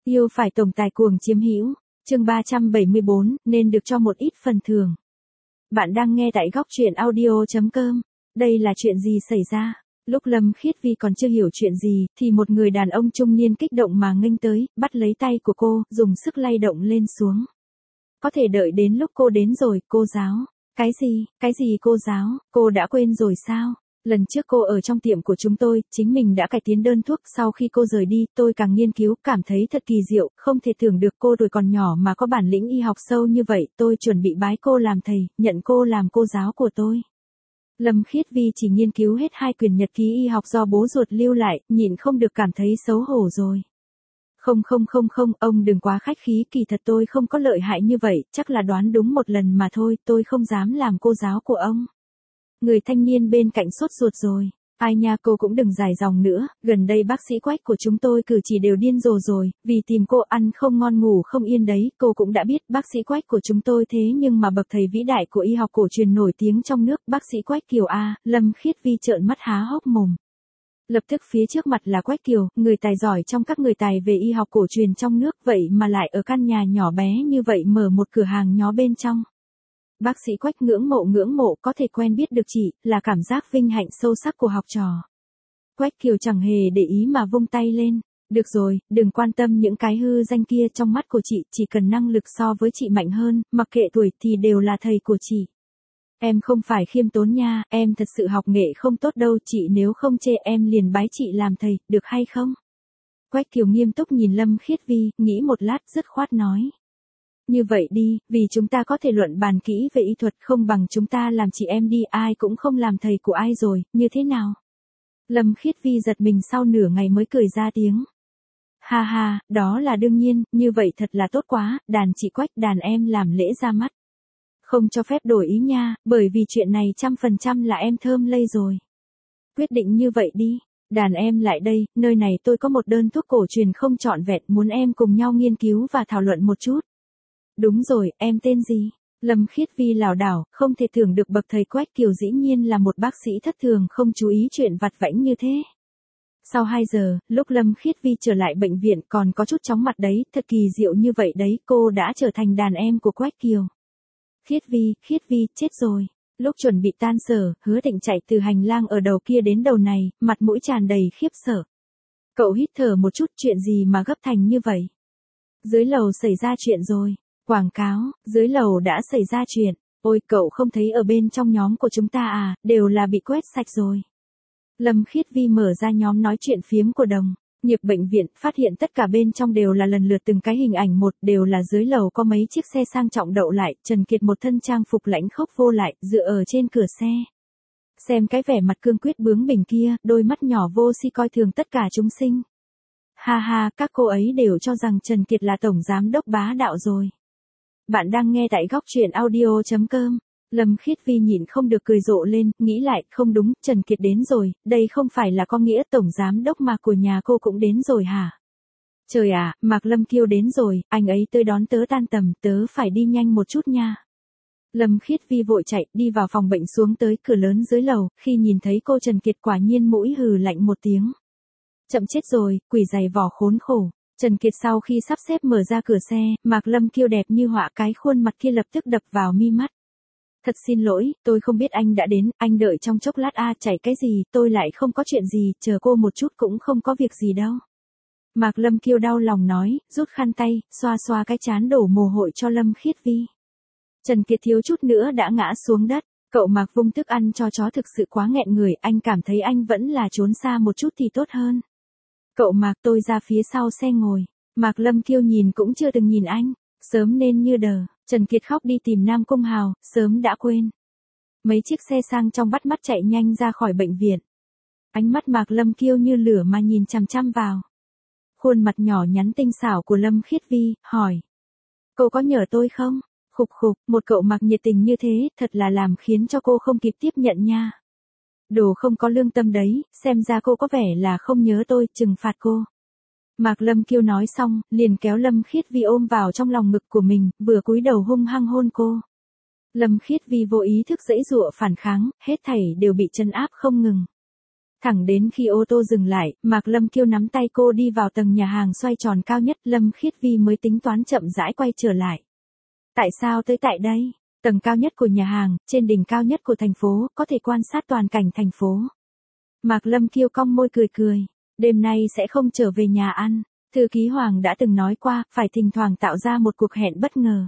Yêu phải tổng tài cuồng chiếm hữu. Chương 374, nên được cho một ít phần thưởng. Bạn đang nghe tại góc truyện audio.com. Đây là chuyện gì xảy ra? Lúc Lâm Khiết Vi còn chưa hiểu chuyện gì, thì một người đàn ông trung niên kích động mà nghênh tới, bắt lấy tay của cô, dùng sức lay động lên xuống. Có thể đợi đến lúc cô đến rồi, cô giáo. Cái gì cô giáo, cô đã quên rồi sao? Lần trước cô ở trong tiệm của chúng tôi, chính mình đã cải tiến đơn thuốc, sau khi cô rời đi, tôi càng nghiên cứu, cảm thấy thật kỳ diệu, không thể tưởng được cô tuổi còn nhỏ mà có bản lĩnh y học sâu như vậy, tôi chuẩn bị bái cô làm thầy, nhận cô làm cô giáo của tôi. Lâm Khiết Vi chỉ nghiên cứu hết 2 quyển nhật ký y học do bố ruột lưu lại, nhịn không được cảm thấy xấu hổ rồi. Không, ông đừng quá khách khí, kỳ thật tôi không có lợi hại như vậy, chắc là đoán đúng một lần mà thôi, tôi không dám làm cô giáo của ông. Người thanh niên bên cạnh sốt ruột rồi. Ai nha, cô cũng đừng dài dòng nữa, gần đây bác sĩ Quách của chúng tôi cử chỉ đều điên rồ rồi, vì tìm cô ăn không ngon ngủ không yên đấy, cô cũng đã biết bác sĩ Quách của chúng tôi thế nhưng mà bậc thầy vĩ đại của y học cổ truyền nổi tiếng trong nước, bác sĩ Quách Kiều a. Lâm Khiết Vi trợn mắt há hốc mồm. Lập tức phía trước mặt là Quách Kiều, người tài giỏi trong các người tài về y học cổ truyền trong nước, vậy mà lại ở căn nhà nhỏ bé như vậy mở một cửa hàng nhó bên trong. Bác sĩ Quách ngưỡng mộ, có thể quen biết được chị, là cảm giác vinh hạnh sâu sắc của học trò. Quách Kiều chẳng hề để ý mà vung tay lên. Được rồi, đừng quan tâm những cái hư danh kia, trong mắt của chị, chỉ cần năng lực so với chị mạnh hơn, mặc kệ tuổi thì đều là thầy của chị. Em không phải khiêm tốn nha, em thật sự học nghệ không tốt đâu, chị nếu không chê em liền bái chị làm thầy, được hay không? Quách Kiều nghiêm túc nhìn Lâm Khiết Vi, nghĩ một lát dứt khoát nói. Như vậy đi, vì chúng ta có thể luận bàn kỹ về y thuật, không bằng chúng ta làm chị em đi, ai cũng không làm thầy của ai rồi, như thế nào? Lâm Khiết Vi giật mình sau nửa ngày mới cười ra tiếng. Ha ha, đó là đương nhiên, như vậy thật là tốt quá, đàn chị Quách, đàn em làm lễ ra mắt. Không cho phép đổi ý nha, bởi vì chuyện này 100% là em thơm lây rồi. Quyết định như vậy đi, đàn em lại đây, nơi này tôi có một đơn thuốc cổ truyền không trọn vẹn, muốn em cùng nhau nghiên cứu và thảo luận một chút. Đúng rồi, em tên gì? Lâm Khiết Vi lảo đảo, không thể tưởng được bậc thầy Quách Kiều dĩ nhiên là một bác sĩ thất thường không chú ý chuyện vặt vãnh như thế. Sau 2 giờ, lúc Lâm Khiết Vi trở lại bệnh viện còn có chút chóng mặt đấy, thật kỳ diệu như vậy đấy, cô đã trở thành đàn em của Quách Kiều. Khiết Vi, chết rồi. Lúc chuẩn bị tan sở, Hứa Thịnh chạy từ hành lang ở đầu kia đến đầu này, mặt mũi tràn đầy khiếp sợ. Cậu hít thở một chút, chuyện gì mà gấp thành như vậy? Dưới lầu xảy ra chuyện rồi. Quảng cáo, dưới lầu đã xảy ra chuyện. Ôi, cậu không thấy ở bên trong nhóm của chúng ta à, đều là bị quét sạch rồi. Lâm Khiết Vi mở ra nhóm nói chuyện phiếm của đồng nghiệp bệnh viện, phát hiện tất cả bên trong đều là lần lượt từng cái hình ảnh một, đều là dưới lầu có mấy chiếc xe sang trọng đậu lại, Trần Kiệt một thân trang phục lãnh khốc vô lại, dựa ở trên cửa xe. Xem cái vẻ mặt cương quyết bướng bỉnh kia, đôi mắt nhỏ vô si coi thường tất cả chúng sinh. Ha ha, các cô ấy đều cho rằng Trần Kiệt là tổng giám đốc bá đạo rồi. Bạn đang nghe tại góc truyện audio.com. Lâm Khiết Vi nhịn không được cười rộ lên, nghĩ lại, không đúng, Trần Kiệt đến rồi, đây không phải là có nghĩa tổng giám đốc mà của nhà cô cũng đến rồi hả? Trời ạ, Mạc Lâm Kiêu đến rồi, anh ấy tới đón tớ tan tầm, tớ phải đi nhanh một chút nha. Lâm Khiết Vi vội chạy, đi vào phòng bệnh xuống tới cửa lớn dưới lầu, khi nhìn thấy cô Trần Kiệt quả nhiên mũi hừ lạnh một tiếng. Chậm chết rồi, quỷ giày vò khốn khổ. Trần Kiệt sau khi sắp xếp mở ra cửa xe, Mạc Lâm Kiêu đẹp như họa, cái khuôn mặt kia lập tức đập vào mi mắt. Thật xin lỗi, tôi không biết anh đã đến, anh đợi trong chốc lát chảy cái gì, tôi lại không có chuyện gì, chờ cô một chút cũng không có việc gì đâu. Mạc Lâm Kiêu đau lòng nói, rút khăn tay, xoa xoa cái trán đổ mồ hôi cho Lâm Khiết Vi. Trần Kiệt thiếu chút nữa đã ngã xuống đất, cậu Mạc vung thức ăn cho chó thực sự quá nghẹn người, anh cảm thấy anh vẫn là trốn xa một chút thì tốt hơn. Cậu Mạc, tôi ra phía sau xe ngồi. Mạc Lâm Kiêu nhìn cũng chưa từng nhìn anh, sớm nên như đờ. Trần Kiệt khóc đi tìm Nam Cung Hào, sớm đã quên. Mấy chiếc xe sang trong bắt mắt chạy nhanh ra khỏi bệnh viện. Ánh mắt Mạc Lâm Kiêu như lửa mà nhìn chằm chằm vào. Khuôn mặt nhỏ nhắn tinh xảo của Lâm Khiết Vi, hỏi. Cô có nhờ tôi không? Khục, một cậu Mạc nhiệt tình như thế, thật là làm khiến cho cô không kịp tiếp nhận nha. Đồ không có lương tâm đấy, xem ra cô có vẻ là không nhớ tôi, trừng phạt cô. Mạc Lâm Kiêu nói xong, liền kéo Lâm Khiết Vi ôm vào trong lòng ngực của mình, vừa cúi đầu hung hăng hôn cô. Lâm Khiết Vi vô ý thức giãy giụa phản kháng, hết thảy đều bị trấn áp không ngừng. Thẳng đến khi ô tô dừng lại, Mạc Lâm Kiêu nắm tay cô đi vào tầng nhà hàng xoay tròn cao nhất, Lâm Khiết Vi mới tính toán chậm rãi quay trở lại. Tại sao tới tại đây? Tầng cao nhất của nhà hàng, trên đỉnh cao nhất của thành phố, có thể quan sát toàn cảnh thành phố. Mạc Lâm Kiêu cong môi cười cười, đêm nay sẽ không trở về nhà ăn. Thư ký Hoàng đã từng nói qua, phải thỉnh thoảng tạo ra một cuộc hẹn bất ngờ.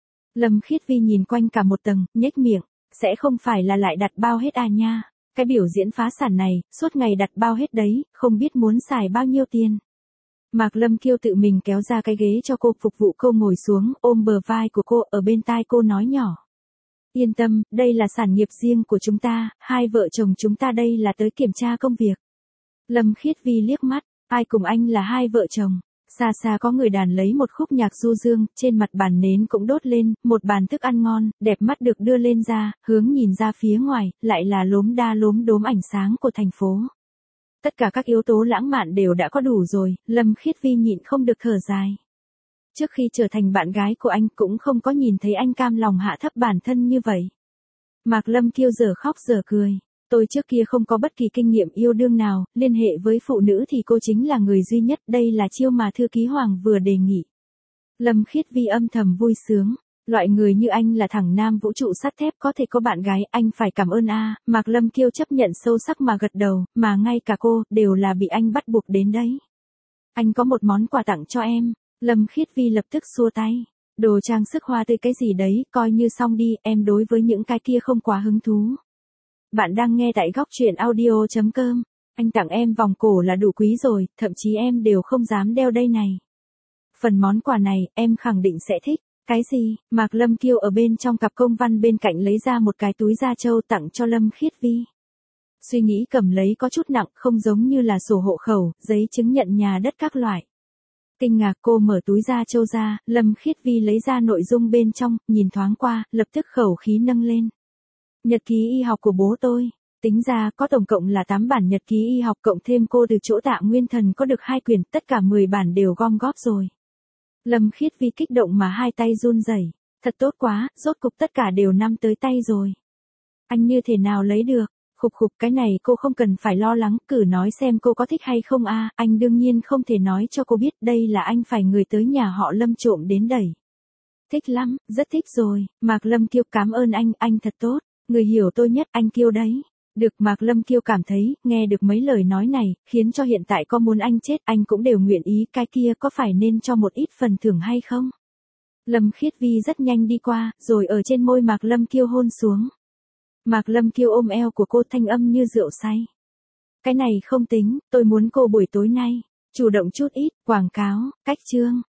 Lâm Khiết Vi nhìn quanh cả một tầng, nhếch miệng, sẽ không phải là lại đặt bao hết à nha. Cái biểu diễn phá sản này, suốt ngày đặt bao hết đấy, không biết muốn xài bao nhiêu tiền. Mạc Lâm Kiêu tự mình kéo ra cái ghế cho cô, phục vụ cô ngồi xuống, ôm bờ vai của cô, ở bên tai cô nói nhỏ. Yên tâm, đây là sản nghiệp riêng của chúng ta, hai vợ chồng chúng ta đây là tới kiểm tra công việc. Lâm Khiết Vi liếc mắt, ai cùng anh là hai vợ chồng. Xa xa có người đàn lấy một khúc nhạc du dương, trên mặt bàn nến cũng đốt lên, một bàn thức ăn ngon, đẹp mắt được đưa lên ra, hướng nhìn ra phía ngoài, lại là lốm đa lốm đốm ánh sáng của thành phố. Tất cả các yếu tố lãng mạn đều đã có đủ rồi, Lâm Khiết Vi nhịn không được thở dài. Trước khi trở thành bạn gái của anh cũng không có nhìn thấy anh cam lòng hạ thấp bản thân như vậy. Mạc Lâm Kiêu giờ khóc giờ cười. Tôi trước kia không có bất kỳ kinh nghiệm yêu đương nào, liên hệ với phụ nữ thì cô chính là người duy nhất, đây là chiêu mà thư ký Hoàng vừa đề nghị. Lâm Khiết Vi âm thầm vui sướng, loại người như anh là thằng nam vũ trụ sắt thép có thể có bạn gái, anh phải cảm ơn a. Mạc Lâm Kiêu chấp nhận sâu sắc mà gật đầu, mà ngay cả cô, đều là bị anh bắt buộc đến đấy. Anh có một món quà tặng cho em, Lâm Khiết Vi lập tức xua tay. Đồ trang sức hoa tươi cái gì đấy, coi như xong đi, em đối với những cái kia không quá hứng thú. Bạn đang nghe tại góc truyện audio.com. Anh tặng em vòng cổ là đủ quý rồi, thậm chí em đều không dám đeo đây này. Phần món quà này, em khẳng định sẽ thích. Cái gì? Mạc Lâm Kiêu ở bên trong cặp công văn bên cạnh lấy ra một cái túi da trâu tặng cho Lâm Khiết Vi. Suy nghĩ cầm lấy có chút nặng, không giống như là sổ hộ khẩu, giấy chứng nhận nhà đất các loại. Kinh ngạc cô mở túi da trâu ra, Lâm Khiết Vi lấy ra nội dung bên trong, nhìn thoáng qua, lập tức khẩu khí nâng lên. Nhật ký y học của bố tôi. Tính ra có tổng cộng là 8 bản nhật ký y học, cộng thêm cô từ chỗ Tạ Nguyên Thần có được 2 quyển, tất cả 10 bản đều gom góp rồi. Lâm Khiết Vi kích động mà hai tay run rẩy. Thật tốt quá, rốt cục tất cả đều nắm tới tay rồi. Anh như thế nào lấy được? Khục khục, cái này cô không cần phải lo lắng, cử nói xem cô có thích hay không a. Anh đương nhiên không thể nói cho cô biết, đây là anh phải người tới nhà họ Lâm trộm đến đẩy. Thích lắm, rất thích rồi. Mạc Lâm Kiêu cảm ơn anh thật tốt. Người hiểu tôi nhất, anh Kiêu đấy. Được. Mạc Lâm Kiêu cảm thấy, nghe được mấy lời nói này, khiến cho hiện tại có muốn anh chết, anh cũng đều nguyện ý, cái kia có phải nên cho một ít phần thưởng hay không? Lâm Khiết Vi rất nhanh đi qua, rồi ở trên môi Mạc Lâm Kiêu hôn xuống. Mạc Lâm Kiêu ôm eo của cô, thanh âm như rượu say. Cái này không tính, tôi muốn cô buổi tối nay chủ động chút ít, quảng cáo, cách chương.